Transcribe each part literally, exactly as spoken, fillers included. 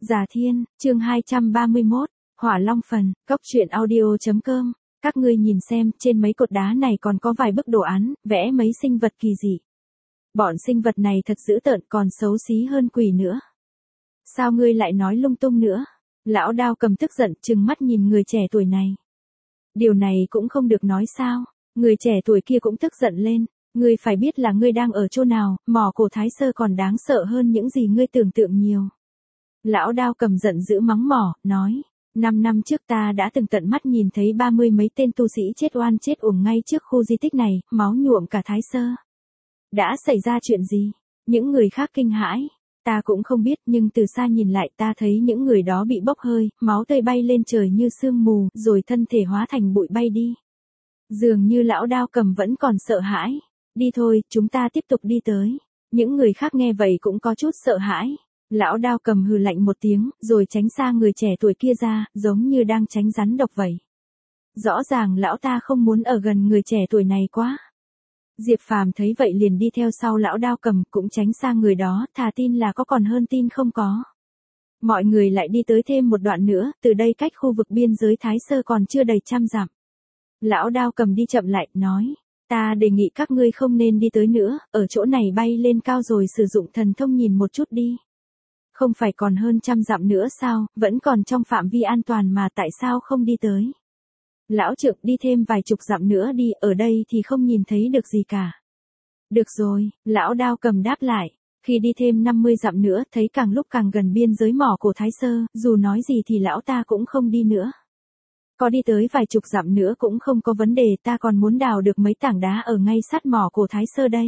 Già Thiên, chương hai trăm ba mươi mốt, Hỏa Long phần, cốc truyện audio.com. Các ngươi nhìn xem, trên mấy cột đá này còn có vài bức đồ án, vẽ mấy sinh vật kỳ dị. Bọn sinh vật này thật dữ tợn, còn xấu xí hơn quỷ nữa. Sao ngươi lại nói lung tung nữa? Lão Đao Cầm tức giận, trừng mắt nhìn người trẻ tuổi này. Điều này cũng không được nói sao? Người trẻ tuổi kia cũng tức giận lên. Ngươi phải biết là ngươi đang ở chỗ nào, mỏ cổ Thái Sơ còn đáng sợ hơn những gì ngươi tưởng tượng nhiều. Lão Đao Cầm giận dữ mắng mỏ, nói, năm năm trước ta đã từng tận mắt nhìn thấy ba mươi mấy tên tu sĩ chết oan chết uổng ngay trước khu di tích này, máu nhuộm cả Thái Sơ. Đã xảy ra chuyện gì? Những người khác kinh hãi. Ta cũng không biết, nhưng từ xa nhìn lại ta thấy những người đó bị bốc hơi, máu tươi bay lên trời như sương mù, rồi thân thể hóa thành bụi bay đi. Dường như lão Đao Cầm vẫn còn sợ hãi. Đi thôi, chúng ta tiếp tục đi tới. Những người khác nghe vậy cũng có chút sợ hãi. Lão Đao Cầm hừ lạnh một tiếng, rồi tránh xa người trẻ tuổi kia ra, giống như đang tránh rắn độc vậy. Rõ ràng lão ta không muốn ở gần người trẻ tuổi này quá. Diệp Phàm thấy vậy liền đi theo sau lão Đao Cầm, cũng tránh xa người đó, thà tin là có còn hơn tin không có. Mọi người lại đi tới thêm một đoạn nữa, từ đây cách khu vực biên giới Thái Sơ còn chưa đầy trăm dặm. Lão Đao Cầm đi chậm lại, nói, ta đề nghị các ngươi không nên đi tới nữa, ở chỗ này bay lên cao rồi sử dụng thần thông nhìn một chút đi. Không phải còn hơn trăm dặm nữa sao, vẫn còn trong phạm vi an toàn mà tại sao không đi tới. Lão Trượng, đi thêm vài chục dặm nữa đi, ở đây thì không nhìn thấy được gì cả. Được rồi, lão Đao Cầm đáp lại. Khi đi thêm năm mươi dặm nữa, thấy càng lúc càng gần biên giới mỏ cổ Thái Sơ, dù nói gì thì lão ta cũng không đi nữa. Có đi tới vài chục dặm nữa cũng không có vấn đề, ta còn muốn đào được mấy tảng đá ở ngay sát mỏ cổ Thái Sơ đây.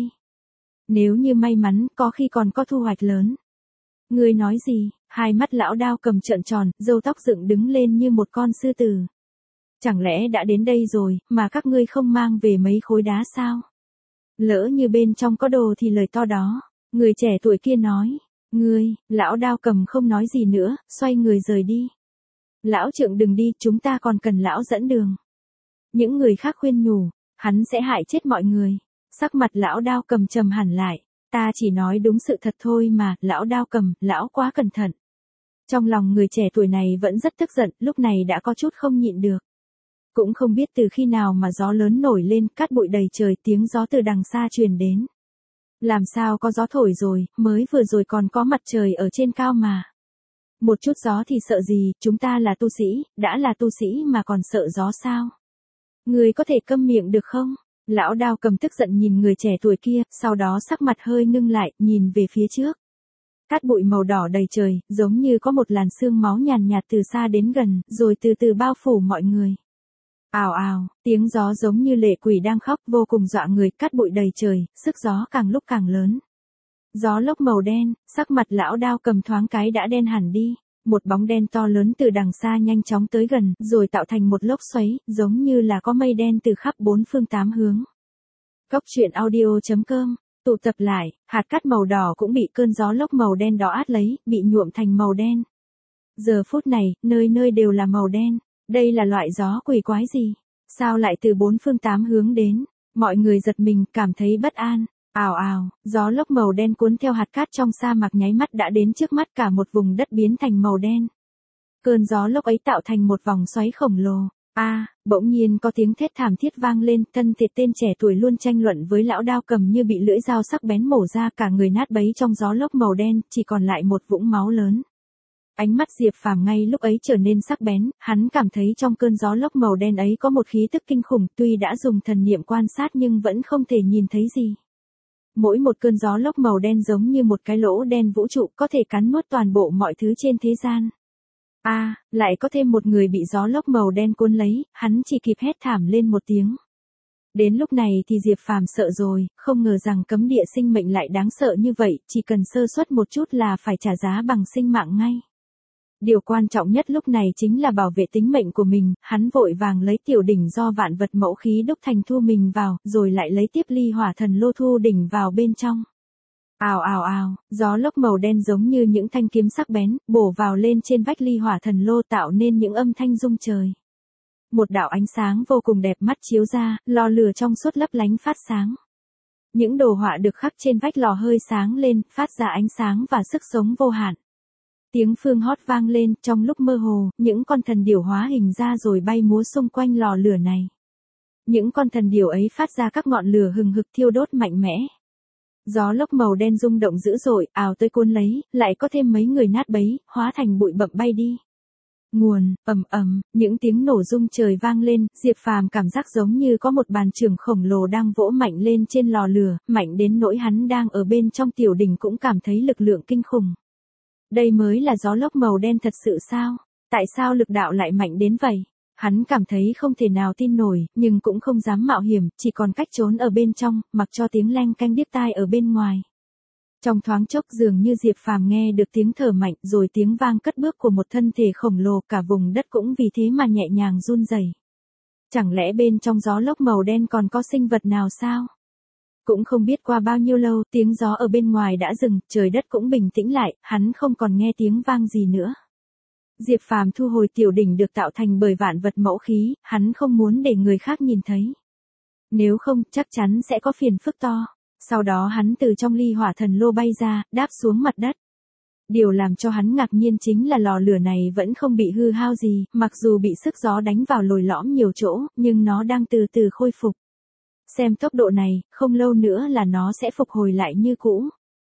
Nếu như may mắn, có khi còn có thu hoạch lớn. Ngươi nói gì? Hai mắt lão Đao Cầm trợn tròn, râu tóc dựng đứng lên như một con sư tử. Chẳng lẽ đã đến đây rồi, mà các ngươi không mang về mấy khối đá sao? Lỡ như bên trong có đồ thì lời to đó. Người trẻ tuổi kia nói. Ngươi, lão Đao Cầm không nói gì nữa, xoay người rời đi. Lão Trượng đừng đi, chúng ta còn cần lão dẫn đường. Những người khác khuyên nhủ, hắn sẽ hại chết mọi người. Sắc mặt lão Đao Cầm trầm hẳn lại. Ta chỉ nói đúng sự thật thôi mà, lão Đao Cầm, lão quá cẩn thận. Trong lòng người trẻ tuổi này vẫn rất tức giận, lúc này đã có chút không nhịn được. Cũng không biết từ khi nào mà gió lớn nổi lên, cát bụi đầy trời, tiếng gió từ đằng xa truyền đến. Làm sao có gió thổi rồi, mới vừa rồi còn có mặt trời ở trên cao mà. Một chút gió thì sợ gì, chúng ta là tu sĩ, đã là tu sĩ mà còn sợ gió sao? Người có thể câm miệng được không? Lão Đao Cầm tức giận nhìn người trẻ tuổi kia, sau đó sắc mặt hơi ngưng lại, nhìn về phía trước. Cát bụi màu đỏ đầy trời, giống như có một làn sương máu nhàn nhạt từ xa đến gần, rồi từ từ bao phủ mọi người. Ào ào, tiếng gió giống như lệ quỷ đang khóc, vô cùng dọa người, cát bụi đầy trời, sức gió càng lúc càng lớn. Gió lốc màu đen, sắc mặt lão Đao Cầm thoáng cái đã đen hẳn đi. Một bóng đen to lớn từ đằng xa nhanh chóng tới gần, rồi tạo thành một lốc xoáy, giống như là có mây đen từ khắp bốn phương tám hướng. Cốc truyện audio.com, tụ tập lại, hạt cát màu đỏ cũng bị cơn gió lốc màu đen đó át lấy, bị nhuộm thành màu đen. Giờ phút này, nơi nơi đều là màu đen. Đây là loại gió quỷ quái gì? Sao lại từ bốn phương tám hướng đến? Mọi người giật mình, cảm thấy bất an. Ào ào, gió lốc màu đen cuốn theo hạt cát trong sa mạc nháy mắt đã đến trước mắt, cả một vùng đất biến thành màu đen. Cơn gió lốc ấy tạo thành một vòng xoáy khổng lồ. A, à, bỗng nhiên có tiếng thét thảm thiết vang lên, thân thể tên trẻ tuổi luôn tranh luận với lão Đao Cầm như bị lưỡi dao sắc bén mổ ra, cả người nát bấy trong gió lốc màu đen, chỉ còn lại một vũng máu lớn. Ánh mắt Diệp Phàm ngay lúc ấy trở nên sắc bén, hắn cảm thấy trong cơn gió lốc màu đen ấy có một khí tức kinh khủng, tuy đã dùng thần niệm quan sát nhưng vẫn không thể nhìn thấy gì. Mỗi một cơn gió lốc màu đen giống như một cái lỗ đen vũ trụ, có thể cắn nuốt toàn bộ mọi thứ trên thế gian. A, à, lại có thêm một người bị gió lốc màu đen cuốn lấy, hắn chỉ kịp hét thảm lên một tiếng. Đến lúc này thì Diệp Phàm sợ rồi, không ngờ rằng cấm địa sinh mệnh lại đáng sợ như vậy, chỉ cần sơ suất một chút là phải trả giá bằng sinh mạng ngay. Điều quan trọng nhất lúc này chính là bảo vệ tính mệnh của mình, hắn vội vàng lấy tiểu đỉnh do vạn vật mẫu khí đúc thành thu mình vào, rồi lại lấy tiếp ly hỏa thần lô thu đỉnh vào bên trong. Ào ào ào, gió lốc màu đen giống như những thanh kiếm sắc bén, bổ vào lên trên vách ly hỏa thần lô tạo nên những âm thanh rung trời. Một đạo ánh sáng vô cùng đẹp mắt chiếu ra, lò lửa trong suốt lấp lánh phát sáng. Những đồ họa được khắc trên vách lò hơi sáng lên, phát ra ánh sáng và sức sống vô hạn. Tiếng phương hót vang lên, trong lúc mơ hồ, những con thần điểu hóa hình ra rồi bay múa xung quanh lò lửa này. Những con thần điểu ấy phát ra các ngọn lửa hừng hực thiêu đốt mạnh mẽ. Gió lốc màu đen rung động dữ dội, ào tới cuốn lấy, lại có thêm mấy người nát bấy, hóa thành bụi bậm bay đi. Nguồn, ầm ầm, những tiếng nổ rung trời vang lên, Diệp Phàm cảm giác giống như có một bàn chưởng khổng lồ đang vỗ mạnh lên trên lò lửa, mạnh đến nỗi hắn đang ở bên trong tiểu đỉnh cũng cảm thấy lực lượng kinh khủng. Đây mới là gió lốc màu đen thật sự sao? Tại sao lực đạo lại mạnh đến vậy? Hắn cảm thấy không thể nào tin nổi, nhưng cũng không dám mạo hiểm, chỉ còn cách trốn ở bên trong, mặc cho tiếng leng canh điếc tai ở bên ngoài. Trong thoáng chốc dường như Diệp Phàm nghe được tiếng thở mạnh rồi tiếng vang cất bước của một thân thể khổng lồ, cả vùng đất cũng vì thế mà nhẹ nhàng run rẩy. Chẳng lẽ bên trong gió lốc màu đen còn có sinh vật nào sao? Cũng không biết qua bao nhiêu lâu, tiếng gió ở bên ngoài đã dừng, trời đất cũng bình tĩnh lại, hắn không còn nghe tiếng vang gì nữa. Diệp Phàm thu hồi tiểu đỉnh được tạo thành bởi vạn vật mẫu khí, hắn không muốn để người khác nhìn thấy. Nếu không, chắc chắn sẽ có phiền phức to. Sau đó hắn từ trong ly hỏa thần lô bay ra, đáp xuống mặt đất. Điều làm cho hắn ngạc nhiên chính là lò lửa này vẫn không bị hư hao gì, mặc dù bị sức gió đánh vào lồi lõm nhiều chỗ, nhưng nó đang từ từ khôi phục. Xem tốc độ này, không lâu nữa là nó sẽ phục hồi lại như cũ.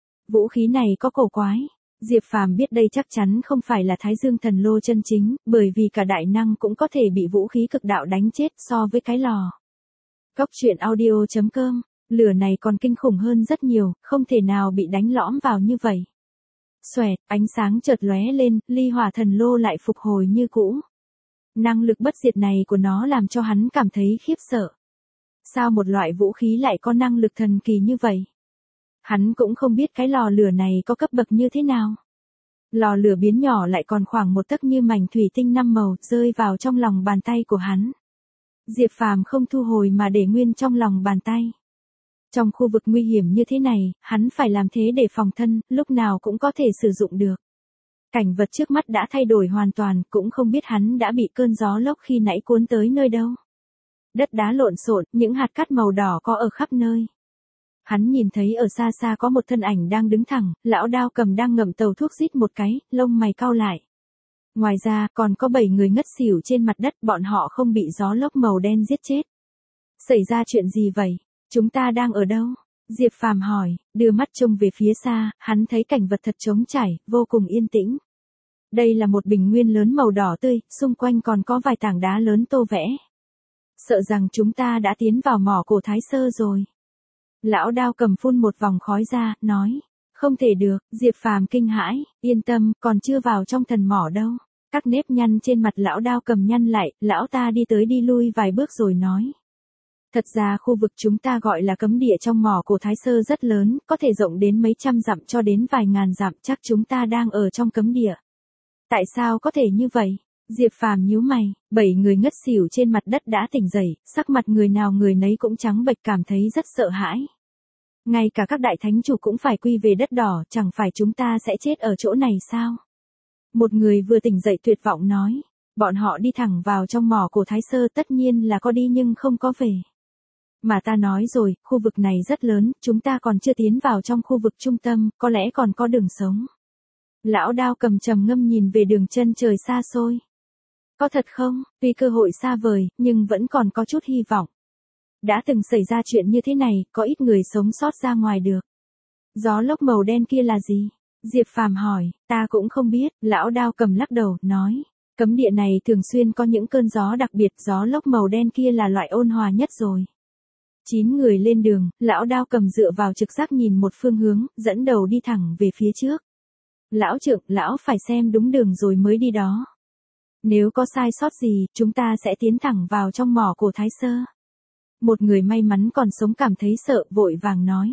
Vũ khí này có cổ quái. Diệp Phàm biết đây chắc chắn không phải là Thái Dương thần lô chân chính, bởi vì cả đại năng cũng có thể bị vũ khí cực đạo đánh chết so với cái lò. Cốc truyện audio chấm com, lửa này còn kinh khủng hơn rất nhiều, không thể nào bị đánh lõm vào như vậy. Xoẹt, ánh sáng chợt lóe lên, ly hỏa thần lô lại phục hồi như cũ. Năng lực bất diệt này của nó làm cho hắn cảm thấy khiếp sợ. Sao một loại vũ khí lại có năng lực thần kỳ như vậy? Hắn cũng không biết cái lò lửa này có cấp bậc như thế nào. Lò lửa biến nhỏ lại còn khoảng một tấc như mảnh thủy tinh năm màu, rơi vào trong lòng bàn tay của hắn. Diệp Phàm không thu hồi mà để nguyên trong lòng bàn tay. Trong khu vực nguy hiểm như thế này, hắn phải làm thế để phòng thân, lúc nào cũng có thể sử dụng được. Cảnh vật trước mắt đã thay đổi hoàn toàn, cũng không biết hắn đã bị cơn gió lốc khi nãy cuốn tới nơi đâu. Đất đá lộn xộn, những hạt cát màu đỏ có ở khắp nơi. Hắn nhìn thấy ở xa xa có một thân ảnh đang đứng thẳng, lão đao cầm đang ngậm tàu thuốc rít một cái, lông mày cau lại. Ngoài ra, còn có bảy người ngất xỉu trên mặt đất, bọn họ không bị gió lốc màu đen giết chết. Xảy ra chuyện gì vậy? Chúng ta đang ở đâu? Diệp Phàm hỏi, đưa mắt trông về phía xa, hắn thấy cảnh vật thật trống trải, vô cùng yên tĩnh. Đây là một bình nguyên lớn màu đỏ tươi, xung quanh còn có vài tảng đá lớn tô vẽ. Sợ rằng chúng ta đã tiến vào mỏ cổ Thái Sơ rồi. Lão đao cầm phun một vòng khói ra, nói. Không thể được, Diệp Phàm kinh hãi, yên tâm, còn chưa vào trong thần mỏ đâu. Các nếp nhăn trên mặt lão đao cầm nhăn lại, lão ta đi tới đi lui vài bước rồi nói. Thật ra khu vực chúng ta gọi là cấm địa trong mỏ cổ Thái Sơ rất lớn, có thể rộng đến mấy trăm dặm cho đến vài ngàn dặm, chắc chúng ta đang ở trong cấm địa. Tại sao có thể như vậy? Diệp Phàm nhíu mày, bảy người ngất xỉu trên mặt đất đã tỉnh dậy, sắc mặt người nào người nấy cũng trắng bệch, cảm thấy rất sợ hãi. Ngay cả các đại thánh chủ cũng phải quy về đất đỏ, chẳng phải chúng ta sẽ chết ở chỗ này sao? Một người vừa tỉnh dậy tuyệt vọng nói, bọn họ đi thẳng vào trong mỏ cổ Thái Sơ, tất nhiên là có đi nhưng không có về. Mà ta nói rồi, khu vực này rất lớn, chúng ta còn chưa tiến vào trong khu vực trung tâm, có lẽ còn có đường sống. Lão đao cầm trầm ngâm nhìn về đường chân trời xa xôi. Có thật không? Tuy cơ hội xa vời, nhưng vẫn còn có chút hy vọng. Đã từng xảy ra chuyện như thế này, có ít người sống sót ra ngoài được. Gió lốc màu đen kia là gì? Diệp Phàm hỏi, ta cũng không biết, lão đao cầm lắc đầu, nói. Cấm địa này thường xuyên có những cơn gió đặc biệt, gió lốc màu đen kia là loại ôn hòa nhất rồi. Chín người lên đường, lão đao cầm dựa vào trực giác nhìn một phương hướng, dẫn đầu đi thẳng về phía trước. Lão trưởng, lão phải xem đúng đường rồi mới đi đó. Nếu có sai sót gì, chúng ta sẽ tiến thẳng vào trong mỏ cổ Thái Sơ. Một người may mắn còn sống cảm thấy sợ, vội vàng nói.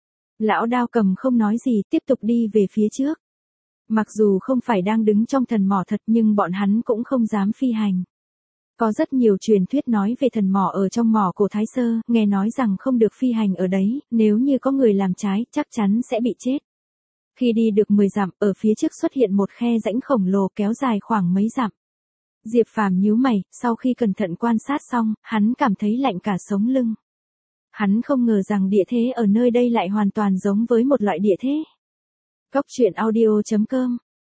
Lão đao cầm không nói gì, tiếp tục đi về phía trước. Mặc dù không phải đang đứng trong thần mỏ thật nhưng bọn hắn cũng không dám phi hành. Có rất nhiều truyền thuyết nói về thần mỏ ở trong mỏ cổ Thái Sơ, nghe nói rằng không được phi hành ở đấy, nếu như có người làm trái, chắc chắn sẽ bị chết. Khi đi được mười dặm, ở phía trước xuất hiện một khe rãnh khổng lồ kéo dài khoảng mấy dặm. Diệp Phàm nhíu mày, sau khi cẩn thận quan sát xong, hắn cảm thấy lạnh cả sống lưng. Hắn không ngờ rằng địa thế ở nơi đây lại hoàn toàn giống với một loại địa thế. Cốc truyện audio chấm com